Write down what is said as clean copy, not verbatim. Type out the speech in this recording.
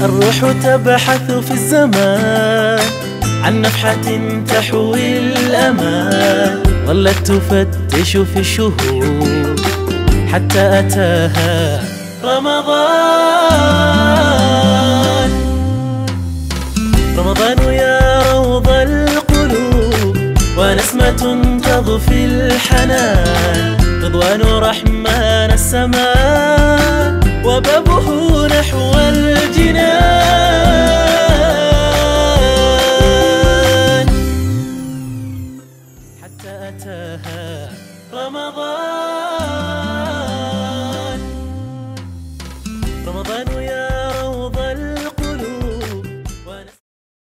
الروح تبحث في الزمان عن نفحة تحوي الأمان، ظلت تفتش في الشهور حتى أتاها رمضان. رمضان يا روض القلوب ونسمة تضفي الحنان، رضوان رحمن السماء وبابه نحو الجنان.